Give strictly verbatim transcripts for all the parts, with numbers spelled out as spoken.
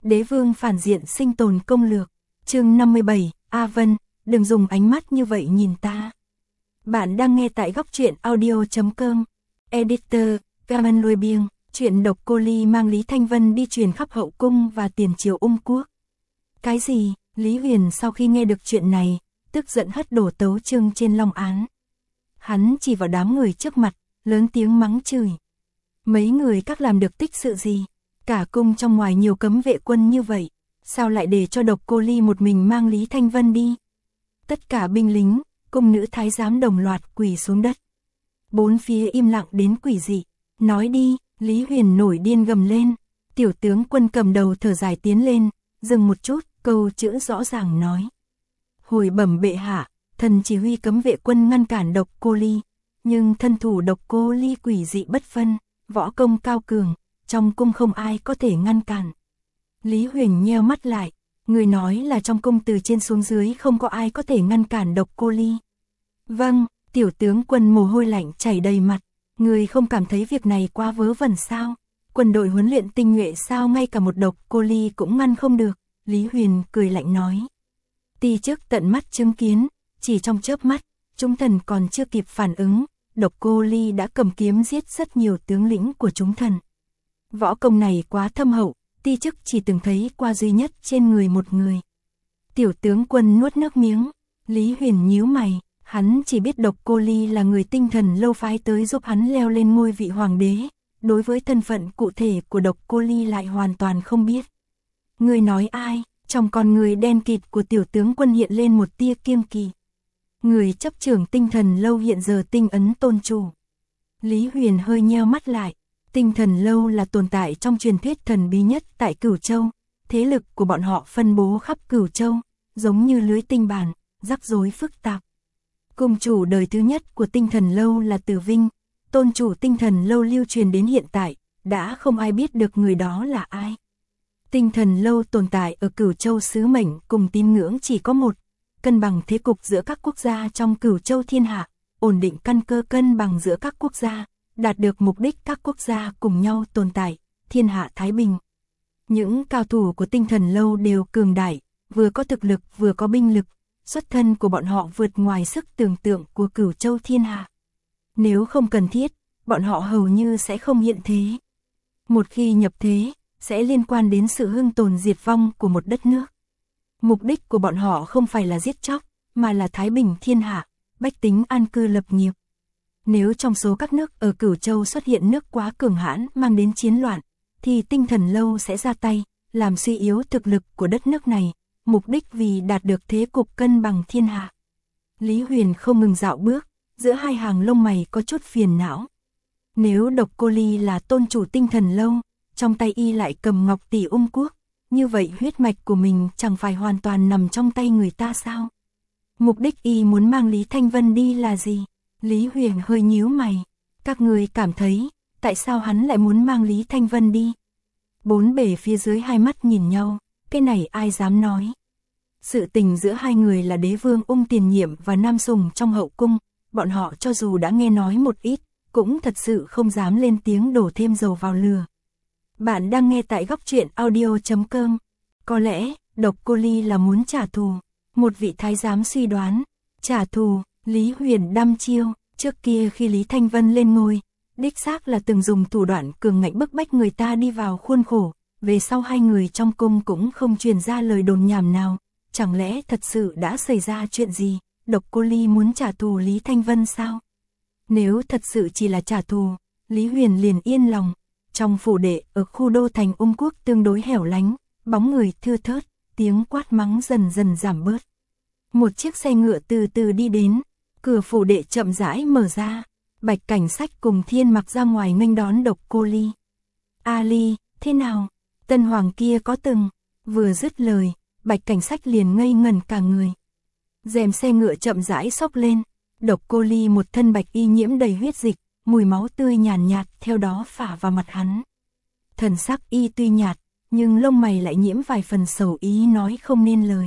Đế vương phản diện sinh tồn công lược. Chương năm mươi bảy, A Vân, đừng dùng ánh mắt như vậy nhìn ta. Bạn đang nghe tại góc truyện audio chấm com. Editor, Gaman Lôi Biêng, chuyện độc cô Ly mang Lý Thanh Vân đi truyền khắp hậu cung và tiền triều Ung Quốc. Cái gì? Lý Huyền sau khi nghe được chuyện này, tức giận hất đổ tấu chương trên long án. Hắn chỉ vào đám người trước mặt, lớn tiếng mắng chửi. Mấy người các làm được tích sự gì? Cả cung trong ngoài nhiều cấm vệ quân như vậy, sao lại để cho độc cô Ly một mình mang Lý Thanh Vân đi? Tất cả binh lính, cung nữ thái giám đồng loạt quỳ xuống đất. Bốn phía im lặng đến quỷ dị. Nói đi, Lý Huyền nổi điên gầm lên. Tiểu tướng quân cầm đầu thở dài tiến lên, dừng một chút, câu chữ rõ ràng nói. Hồi bẩm bệ hạ, thần chỉ huy cấm vệ quân ngăn cản độc cô Ly, nhưng thân thủ độc cô Ly quỷ dị bất phân, võ công cao cường, trong cung không ai có thể ngăn cản. Lý Huyền nheo mắt lại, người nói là trong cung từ trên xuống dưới không có ai có thể ngăn cản độc cô Ly. Vâng, tiểu tướng quân mồ hôi lạnh chảy đầy mặt, người không cảm thấy việc này quá vớ vẩn sao? Quân đội huấn luyện tinh nhuệ sao ngay cả một độc cô Ly cũng ngăn không được? Lý Huyền cười lạnh nói. Ti chức tận mắt chứng kiến, chỉ trong chớp mắt, chúng thần còn chưa kịp phản ứng, độc cô Ly đã cầm kiếm giết rất nhiều tướng lĩnh của chúng thần. Võ công này quá thâm hậu, ti chức chỉ từng thấy qua duy nhất trên người một người. Tiểu tướng quân nuốt nước miếng, Lý Huyền nhíu mày, hắn chỉ biết độc cô Ly là người tinh thần lâu phái tới giúp hắn leo lên ngôi vị hoàng đế, đối với thân phận cụ thể của độc cô Ly lại hoàn toàn không biết. Người nói ai? Trong con người đen kịt của tiểu tướng quân hiện lên một tia kiêng kỵ. Người chấp trưởng tinh thần lâu hiện giờ tinh ấn tôn chủ. Lý Huyền hơi nheo mắt lại. Tinh thần lâu là tồn tại trong truyền thuyết thần bí nhất tại Cửu Châu. Thế lực của bọn họ phân bố khắp Cửu Châu, giống như lưới tinh bản, rắc rối phức tạp. Cung chủ đời thứ nhất của tinh thần lâu là Tử Vinh. Tôn chủ tinh thần lâu lưu truyền đến hiện tại, đã không ai biết được người đó là ai. Tinh thần lâu tồn tại ở Cửu Châu sứ mệnh cùng tín ngưỡng chỉ có một, cân bằng thế cục giữa các quốc gia trong Cửu Châu thiên hạ, ổn định căn cơ cân bằng giữa các quốc gia, đạt được mục đích các quốc gia cùng nhau tồn tại, thiên hạ thái bình. Những cao thủ của tinh thần lâu đều cường đại, vừa có thực lực vừa có binh lực, xuất thân của bọn họ vượt ngoài sức tưởng tượng của Cửu Châu thiên hạ. Nếu không cần thiết, bọn họ hầu như sẽ không hiện thế. Một khi nhập thế, sẽ liên quan đến sự hưng tồn diệt vong của một đất nước. Mục đích của bọn họ không phải là giết chóc, mà là thái bình thiên hạ, bách tính an cư lập nghiệp. Nếu trong số các nước ở Cửu Châu xuất hiện nước quá cường hãn mang đến chiến loạn, thì tinh thần lâu sẽ ra tay, làm suy yếu thực lực của đất nước này, mục đích vì đạt được thế cục cân bằng thiên hạ. Lý Huyền không ngừng dạo bước, giữa hai hàng lông mày có chút phiền não. Nếu độc cô Ly là tôn chủ tinh thần lâu, trong tay y lại cầm ngọc tỷ Ung Quốc, như vậy huyết mạch của mình chẳng phải hoàn toàn nằm trong tay người ta sao? Mục đích y muốn mang Lý Thanh Vân đi là gì? Lý Huyền hơi nhíu mày. Các người cảm thấy, tại sao hắn lại muốn mang Lý Thanh Vân đi? Bốn bề phía dưới hai mắt nhìn nhau, cái này ai dám nói? Sự tình giữa hai người là đế vương Ung Tiền Nhiệm và Nam Sùng trong hậu cung, bọn họ cho dù đã nghe nói một ít, cũng thật sự không dám lên tiếng đổ thêm dầu vào lửa. Bạn đang nghe tại góc truyện audio chấm com. Có lẽ, độc cô Ly là muốn trả thù. Một vị thái giám suy đoán. Trả thù, Lý Huyền đăm chiêu. Trước kia khi Lý Thanh Vân lên ngôi, đích xác là từng dùng thủ đoạn cường ngạnh bức bách người ta đi vào khuôn khổ. Về sau hai người trong cung cũng không truyền ra lời đồn nhảm nào. Chẳng lẽ thật sự đã xảy ra chuyện gì? Độc cô Ly muốn trả thù Lý Thanh Vân sao? Nếu thật sự chỉ là trả thù, Lý Huyền liền yên lòng. Trong phủ đệ ở khu đô thành Ung Quốc tương đối hẻo lánh, bóng người thưa thớt, tiếng quát mắng dần dần giảm bớt. Một chiếc xe ngựa từ từ đi đến, cửa phủ đệ chậm rãi mở ra, Bạch Cảnh Sách cùng Thiên Mặc ra ngoài nghênh đón độc cô Ly. A Ly, thế nào? Tân hoàng kia có từng, vừa dứt lời, Bạch Cảnh Sách liền ngây ngẩn cả người. Rèm xe ngựa chậm rãi xốc lên, độc cô Ly một thân bạch y nhiễm đầy huyết dịch, mùi máu tươi nhàn nhạt, nhạt theo đó phả vào mặt hắn. Thần sắc y tuy nhạt, nhưng lông mày lại nhiễm vài phần sầu ý nói không nên lời.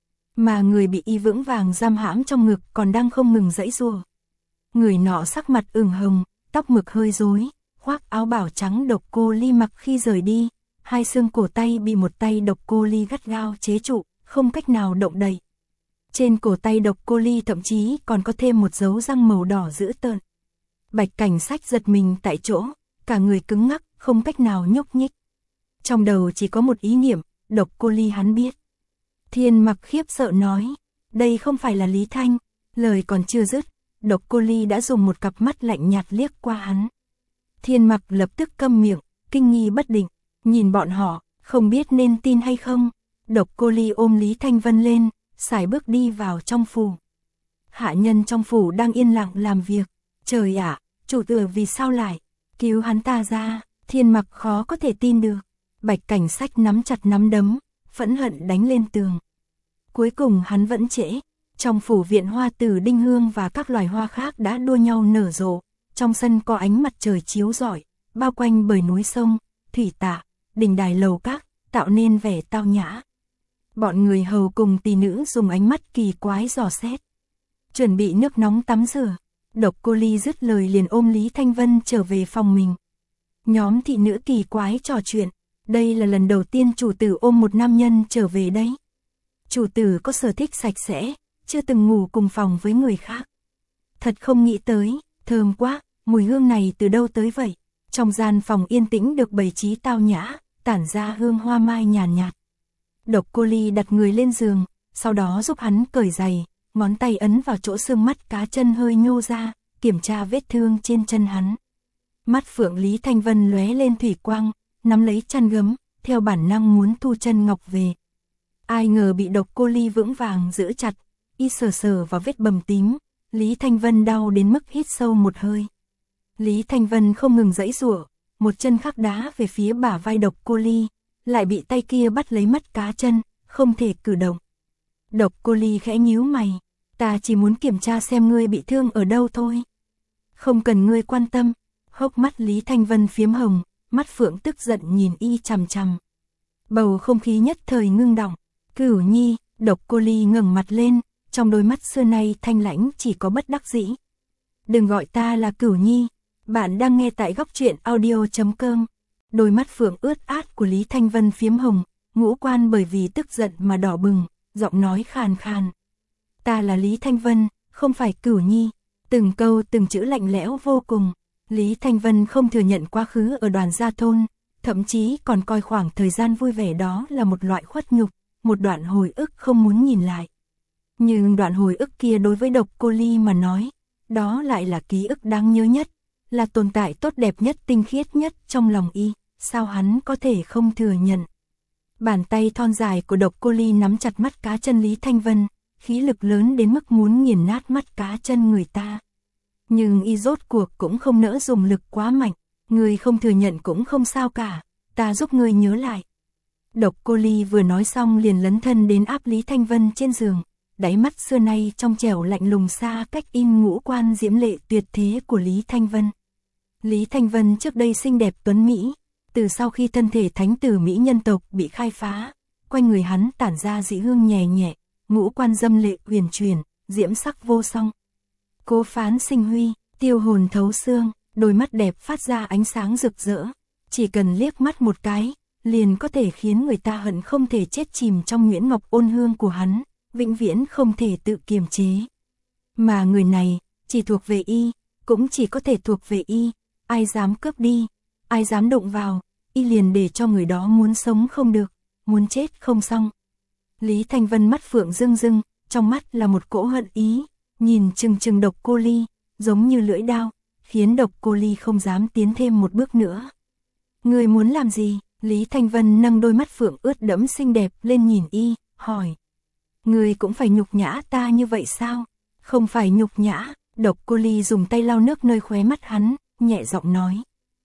Mà người bị y vững vàng giam hãm trong ngực còn đang không ngừng giãy giụa. Người nọ sắc mặt ửng hồng, tóc mực hơi rối, khoác áo bảo trắng độc cô Ly mặc khi rời đi, hai xương cổ tay bị một tay Độc Cô Ly gắt gao chế trụ, không cách nào động đậy. Trên cổ tay Độc Cô Ly thậm chí còn có thêm một dấu răng màu đỏ dữ tợn. Bạch Cảnh Sách giật mình tại chỗ, cả người cứng ngắc, không cách nào nhúc nhích. Trong đầu chỉ có một ý niệm, Độc Cô Ly hắn biết. Thiên Mặc khiếp sợ nói, đây không phải là Lý Thanh. Lời còn chưa dứt, Độc Cô Ly đã dùng một cặp mắt lạnh nhạt liếc qua hắn. Thiên Mặc lập tức câm miệng, kinh nghi bất định, nhìn bọn họ, không biết nên tin hay không. Độc Cô Ly ôm Lý Thanh Vân lên, sải bước đi vào trong phủ. Hạ nhân trong phủ đang yên lặng làm việc. Trời ạ, chủ tử vì sao lại cứu hắn ta ra? Thiên Mặc khó có thể tin được. Bạch Cảnh Sách nắm chặt nắm đấm, phẫn hận đánh lên tường. Cuối cùng hắn vẫn trễ. Trong phủ viện hoa tử đinh hương và các loài hoa khác đã đua nhau nở rộ. Trong sân có ánh mặt trời chiếu rọi, bao quanh bởi núi sông, thủy tạ, đình đài lầu các, tạo nên vẻ tao nhã. Bọn người hầu cùng tỷ nữ dùng ánh mắt kỳ quái dò xét. Chuẩn bị nước nóng tắm rửa. Độc Cô Ly dứt lời liền ôm Lý Thanh Vân trở về phòng mình. Nhóm thị nữ kỳ quái trò chuyện. Đây là lần đầu tiên chủ tử ôm một nam nhân trở về đấy. Chủ tử có sở thích sạch sẽ, chưa từng ngủ cùng phòng với người khác. Thật không nghĩ tới, thơm quá, mùi hương này từ đâu tới vậy? Trong gian phòng yên tĩnh được bày trí tao nhã, tản ra hương hoa mai nhàn nhạt, nhạt. Độc Cô Ly đặt người lên giường, sau đó giúp hắn cởi giày, ngón tay ấn vào chỗ xương mắt cá chân hơi nhô ra, kiểm tra vết thương trên chân hắn. Mắt phượng Lý Thanh Vân lóe lên thủy quang, nắm lấy chăn gấm, theo bản năng muốn thu chân ngọc về. Ai ngờ bị Độc Cô Ly vững vàng giữ chặt, y sờ sờ vào vết bầm tím, Lý Thanh Vân đau đến mức hít sâu một hơi. Lý Thanh Vân không ngừng giãy giụa, một chân khác đá về phía bả vai Độc Cô Ly, lại bị tay kia bắt lấy mắt cá chân, không thể cử động. Độc Cô Ly khẽ nhíu mày, ta chỉ muốn kiểm tra xem ngươi bị thương ở đâu thôi. Không cần ngươi quan tâm. Hốc mắt Lý Thanh Vân phiếm hồng, mắt phượng tức giận nhìn y chằm chằm. Bầu không khí nhất thời ngưng đọng. Cửu Nhi, Độc Cô Ly ngẩng mặt lên, trong đôi mắt xưa nay thanh lãnh chỉ có bất đắc dĩ. Đừng gọi ta là Cửu Nhi. Bạn đang nghe tại góc truyện audio chấm com. Đôi mắt phượng ướt át của Lý Thanh Vân phiếm hồng, ngũ quan bởi vì tức giận mà đỏ bừng, giọng nói khàn khàn. Ta là Lý Thanh Vân, không phải Cửu Nhi. Từng câu từng chữ lạnh lẽo vô cùng. Lý Thanh Vân không thừa nhận quá khứ ở Đoàn Gia Thôn, thậm chí còn coi khoảng thời gian vui vẻ đó là một loại khuất nhục, một đoạn hồi ức không muốn nhìn lại. Nhưng đoạn hồi ức kia đối với Độc Cô Ly mà nói, đó lại là ký ức đáng nhớ nhất, là tồn tại tốt đẹp nhất, tinh khiết nhất trong lòng y, sao hắn có thể không thừa nhận. Bàn tay thon dài của Độc Cô Ly nắm chặt mắt cá chân Lý Thanh Vân, khí lực lớn đến mức muốn nghiền nát mắt cá chân người ta. Nhưng y rốt cuộc cũng không nỡ dùng lực quá mạnh, người không thừa nhận cũng không sao cả, ta giúp người nhớ lại. Độc Cô Ly vừa nói xong liền lấn thân đến áp Lý Thanh Vân trên giường, đáy mắt xưa nay trong trẻo lạnh lùng xa cách in ngũ quan diễm lệ tuyệt thế của Lý Thanh Vân. Lý Thanh Vân trước đây xinh đẹp tuấn mỹ, từ sau khi thân thể thánh tử mỹ nhân tộc bị khai phá, quanh người hắn tản ra dị hương nhẹ nhẹ, ngũ quan dâm lệ huyền truyền, diễm sắc vô song. Cố phán sinh huy, tiêu hồn thấu xương, đôi mắt đẹp phát ra ánh sáng rực rỡ, chỉ cần liếc mắt một cái, liền có thể khiến người ta hận không thể chết chìm trong nhuyễn ngọc ôn hương của hắn, vĩnh viễn không thể tự kiềm chế. Mà người này, chỉ thuộc về y, cũng chỉ có thể thuộc về y, ai dám cướp đi, ai dám động vào, y liền để cho người đó muốn sống không được, muốn chết không xong. Lý Thanh Vân mắt phượng rưng rưng, trong mắt là một cỗ hận ý, nhìn chừng chừng Độc Cô Ly, giống như lưỡi dao, khiến Độc Cô Ly không dám tiến thêm một bước nữa. Người muốn làm gì? Lý Thanh Vân nâng đôi mắt phượng ướt đẫm xinh đẹp lên nhìn y, hỏi. Người cũng phải nhục nhã ta như vậy sao? Không phải nhục nhã. Độc Cô Ly dùng tay lau nước nơi khóe mắt hắn, nhẹ giọng nói.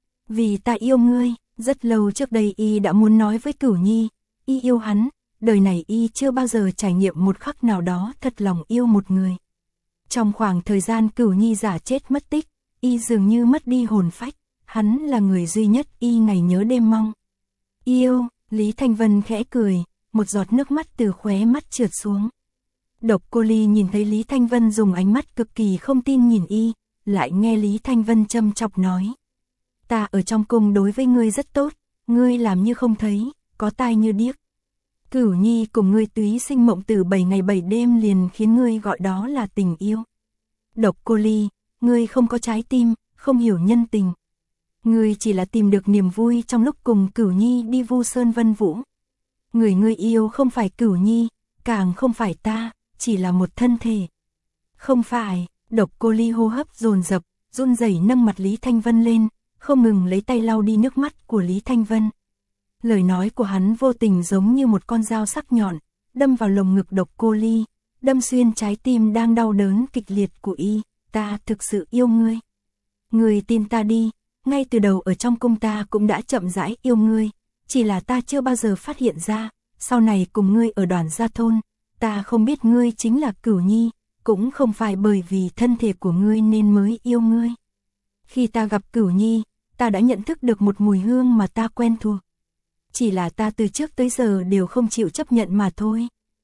Vì ta yêu ngươi, rất lâu trước đây y đã muốn nói với Cửu Nhi, y yêu hắn, đời này y chưa bao giờ trải nghiệm một khắc nào đó thật lòng yêu một người. Trong khoảng thời gian Cửu Nhi giả chết mất tích, y dường như mất đi hồn phách, hắn là người duy nhất y ngày nhớ đêm mong. Yêu, Lý Thanh Vân khẽ cười, một giọt nước mắt từ khóe mắt trượt xuống. Độc Cô Ly nhìn thấy Lý Thanh Vân dùng ánh mắt cực kỳ không tin nhìn y, lại nghe Lý Thanh Vân châm chọc nói. Ta ở trong cung đối với ngươi rất tốt, ngươi làm như không thấy, có tai như điếc. Cửu Nhi cùng ngươi túy sinh mộng từ bảy ngày bảy đêm liền khiến ngươi gọi đó là tình yêu. Độc Cô Ly, ngươi không có trái tim, không hiểu nhân tình. Ngươi chỉ là tìm được niềm vui trong lúc cùng Cửu Nhi đi vu sơn vân vũ. Người ngươi yêu không phải Cửu Nhi, càng không phải ta, chỉ là một thân thể. Không phải, Độc Cô Ly hô hấp dồn dập, run rẩy nâng mặt Lý Thanh Vân lên, không ngừng lấy tay lau đi nước mắt của Lý Thanh Vân. Lời nói của hắn vô tình giống như một con dao sắc nhọn, đâm vào lồng ngực Độc Cô Ly, đâm xuyên trái tim đang đau đớn kịch liệt của y. Ta thực sự yêu ngươi. Ngươi tin ta đi, ngay từ đầu ở trong cung ta cũng đã chậm rãi yêu ngươi, chỉ là ta chưa bao giờ phát hiện ra, sau này cùng ngươi ở Đoàn Gia Thôn, ta không biết ngươi chính là Cửu Nhi, cũng không phải bởi vì thân thể của ngươi nên mới yêu ngươi. Khi ta gặp Cửu Nhi, ta đã nhận thức được một mùi hương mà ta quen thuộc. Chỉ là ta từ trước tới giờ đều không chịu chấp nhận mà thôi.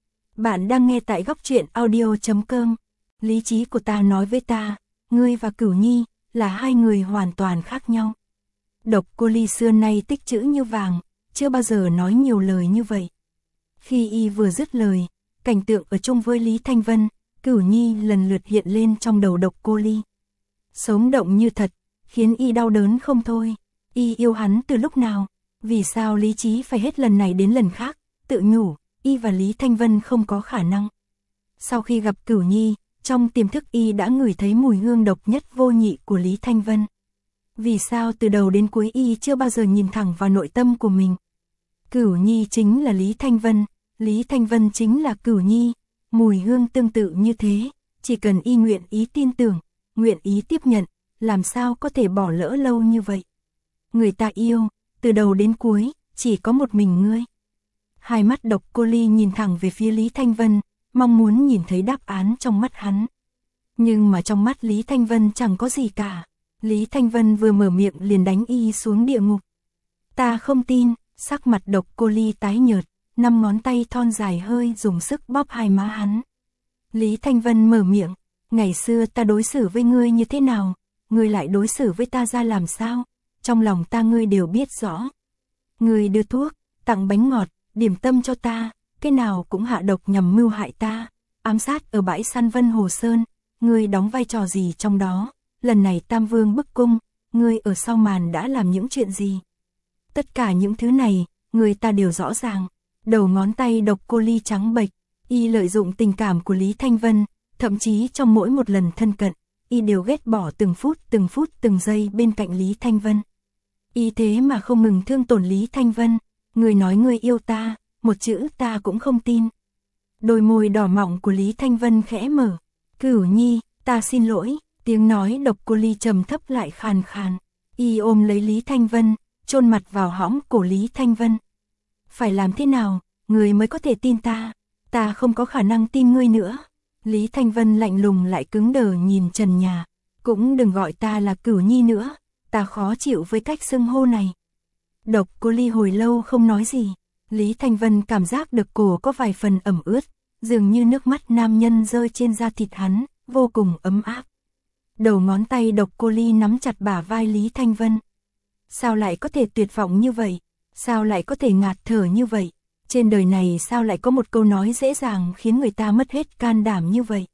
Bạn đang nghe tại góc truyện audio chấm com. Lý trí của ta nói với ta, ngươi và Cửu Nhi là hai người hoàn toàn khác nhau. Độc Cô Ly xưa nay tích trữ như vàng, chưa bao giờ nói nhiều lời như vậy. Khi y vừa dứt lời, cảnh tượng ở chung với Lý Thanh Vân, Cửu Nhi lần lượt hiện lên trong đầu Độc Cô Ly. Sống động như thật, khiến y đau đớn không thôi. Y yêu hắn từ lúc nào? Vì sao lý trí phải hết lần này đến lần khác, tự nhủ, y và Lý Thanh Vân không có khả năng. Sau khi gặp Cửu Nhi, trong tiềm thức y đã ngửi thấy mùi hương độc nhất vô nhị của Lý Thanh Vân. Vì sao từ đầu đến cuối y chưa bao giờ nhìn thẳng vào nội tâm của mình? Cửu Nhi chính là Lý Thanh Vân, Lý Thanh Vân chính là Cửu Nhi, mùi hương tương tự như thế, chỉ cần y nguyện ý tin tưởng, nguyện ý tiếp nhận, làm sao có thể bỏ lỡ lâu như vậy? Người ta yêu, từ đầu đến cuối, chỉ có một mình ngươi. Hai mắt Độc Cô Ly nhìn thẳng về phía Lý Thanh Vân, mong muốn nhìn thấy đáp án trong mắt hắn. Nhưng mà trong mắt Lý Thanh Vân chẳng có gì cả. Lý Thanh Vân vừa mở miệng liền đánh y xuống địa ngục. Ta không tin, sắc mặt Độc Cô Ly tái nhợt, năm ngón tay thon dài hơi dùng sức bóp hai má hắn. Lý Thanh Vân mở miệng, ngày xưa ta đối xử với ngươi như thế nào, ngươi lại đối xử với ta ra làm sao, trong lòng ta ngươi đều biết rõ. Ngươi đưa thuốc, tặng bánh ngọt, điểm tâm cho ta, cái nào cũng hạ độc nhằm mưu hại ta, ám sát ở bãi săn Vân Hồ Sơn, ngươi đóng vai trò gì trong đó, lần này Tam Vương bức cung, ngươi ở sau màn đã làm những chuyện gì. Tất cả những thứ này, người ta đều rõ ràng. Đầu ngón tay Độc Cô Ly trắng bệch, y lợi dụng tình cảm của Lý Thanh Vân, thậm chí trong mỗi một lần thân cận, y đều ghét bỏ từng phút từng phút từng giây bên cạnh Lý Thanh Vân. Y thế mà không ngừng thương tổn Lý Thanh Vân, người nói người yêu ta, một chữ ta cũng không tin. Đôi môi đỏ mọng của Lý Thanh Vân khẽ mở, Cửu Nhi, ta xin lỗi, tiếng nói Độc Cô Ly trầm thấp lại khàn khàn, y ôm lấy Lý Thanh Vân, chôn mặt vào hõm cổ Lý Thanh Vân. Phải làm thế nào, người mới có thể tin ta, ta không có khả năng tin ngươi nữa. Lý Thanh Vân lạnh lùng lại cứng đờ nhìn trần nhà, cũng đừng gọi ta là Cửu Nhi nữa, ta khó chịu với cách xưng hô này. Độc Cô Ly hồi lâu không nói gì, Lý Thanh Vân cảm giác được cổ có vài phần ẩm ướt, dường như nước mắt nam nhân rơi trên da thịt hắn, vô cùng ấm áp. Đầu ngón tay Độc Cô Ly nắm chặt bả vai Lý Thanh Vân. Sao lại có thể tuyệt vọng như vậy? Sao lại có thể ngạt thở như vậy? Trên đời này sao lại có một câu nói dễ dàng khiến người ta mất hết can đảm như vậy?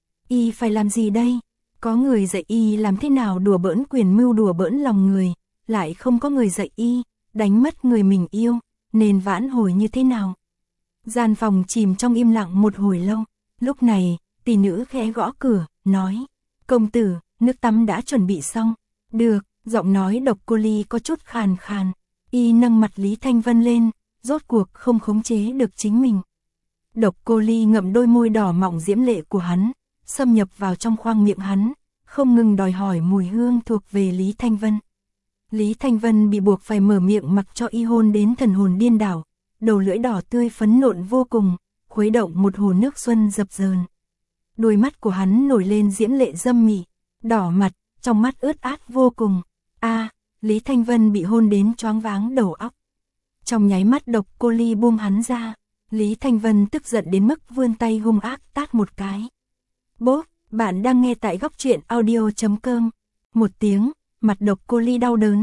Y phải làm gì đây? Có người dạy y làm thế nào đùa bỡn quyền mưu đùa bỡn lòng người, lại không có người dạy y, đánh mất người mình yêu, nên vãn hồi như thế nào? Gian phòng chìm trong im lặng một hồi lâu, lúc này, tỷ nữ khẽ gõ cửa, nói, công tử, nước tắm đã chuẩn bị xong. Được, giọng nói Độc Cô Ly có chút khàn khàn, y nâng mặt Lý Thanh Vân lên, rốt cuộc không khống chế được chính mình. Độc Cô Ly ngậm đôi môi đỏ mọng diễm lệ của hắn, xâm nhập vào trong khoang miệng hắn, không ngừng đòi hỏi mùi hương thuộc về Lý Thanh Vân. Lý Thanh Vân bị buộc phải mở miệng mặc cho y hôn đến thần hồn điên đảo, đầu lưỡi đỏ tươi phấn nộn vô cùng, khuấy động một hồ nước xuân dập dờn. Đôi mắt của hắn nổi lên diễm lệ dâm mị, đỏ mặt, trong mắt ướt át vô cùng. A, Lý Thanh Vân bị hôn đến choáng váng đầu óc. Trong nháy mắt Độc Cô Ly buông hắn ra, Lý Thanh Vân tức giận đến mức vươn tay hung ác tát một cái. Bốp, bạn đang nghe tại góc truyện audio chấm com. Một tiếng, mặt Độc Cô Ly đau đớn,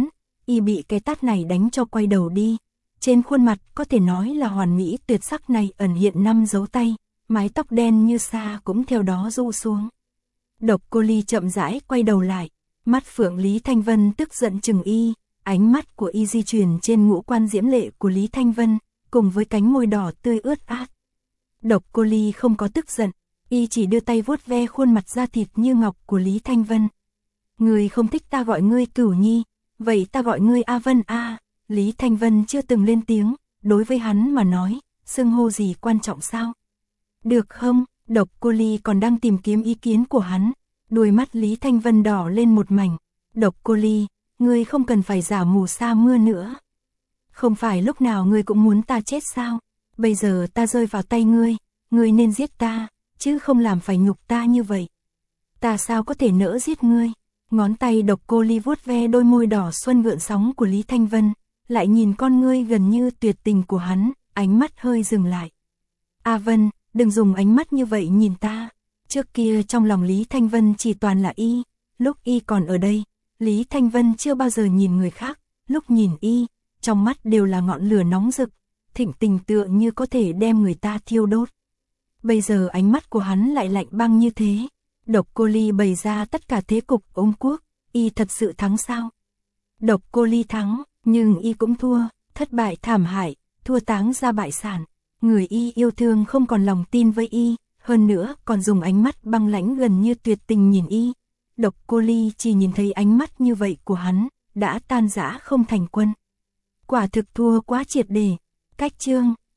y bị cái tát này đánh cho quay đầu đi. Trên khuôn mặt có thể nói là hoàn mỹ tuyệt sắc này ẩn hiện năm dấu tay, mái tóc đen như sa cũng theo đó rũ xuống. Độc Cô Ly chậm rãi quay đầu lại, mắt phượng Lý Thanh Vân tức giận chừng y, ánh mắt của y di chuyển trên ngũ quan diễm lệ của Lý Thanh Vân, cùng với cánh môi đỏ tươi ướt át. Độc Cô Ly không có tức giận, y chỉ đưa tay vuốt ve khuôn mặt da thịt như ngọc của Lý Thanh Vân. Ngươi không thích ta gọi ngươi Cửu Nhi, vậy ta gọi ngươi A Vân a. Lý Thanh Vân chưa từng lên tiếng, đối với hắn mà nói, xưng hô gì quan trọng sao? Được không? Độc Cô Ly còn đang tìm kiếm ý kiến của hắn, đôi mắt Lý Thanh Vân đỏ lên một mảnh. Độc Cô Ly, ngươi không cần phải giả mù sa mưa nữa. Không phải lúc nào ngươi cũng muốn ta chết sao? Bây giờ ta rơi vào tay ngươi, ngươi nên giết ta, chứ không làm phải nhục ta như vậy. Ta sao có thể nỡ giết ngươi? Ngón tay Độc Cô Ly vuốt ve đôi môi đỏ xuân gợn sóng của Lý Thanh Vân, lại nhìn con ngươi gần như tuyệt tình của hắn, ánh mắt hơi dừng lại. A Vân, đừng dùng ánh mắt như vậy nhìn ta. Trước kia trong lòng Lý Thanh Vân chỉ toàn là y, lúc y còn ở đây, Lý Thanh Vân chưa bao giờ nhìn người khác, lúc nhìn y, trong mắt đều là ngọn lửa nóng rực, thịnh tình tựa như có thể đem người ta thiêu đốt. Bây giờ ánh mắt của hắn lại lạnh băng như thế. Độc Cô Ly bày ra tất cả thế cục ống quốc, y thật sự thắng sao? Độc Cô Ly thắng, nhưng y cũng thua, thất bại thảm hại, thua táng ra bại sản. Người y yêu thương không còn lòng tin với y, hơn nữa còn dùng ánh mắt băng lãnh gần như tuyệt tình nhìn y. Độc Cô Ly chỉ nhìn thấy ánh mắt như vậy của hắn, đã tan rã không thành quân. Quả thực thua quá triệt để. Cách chương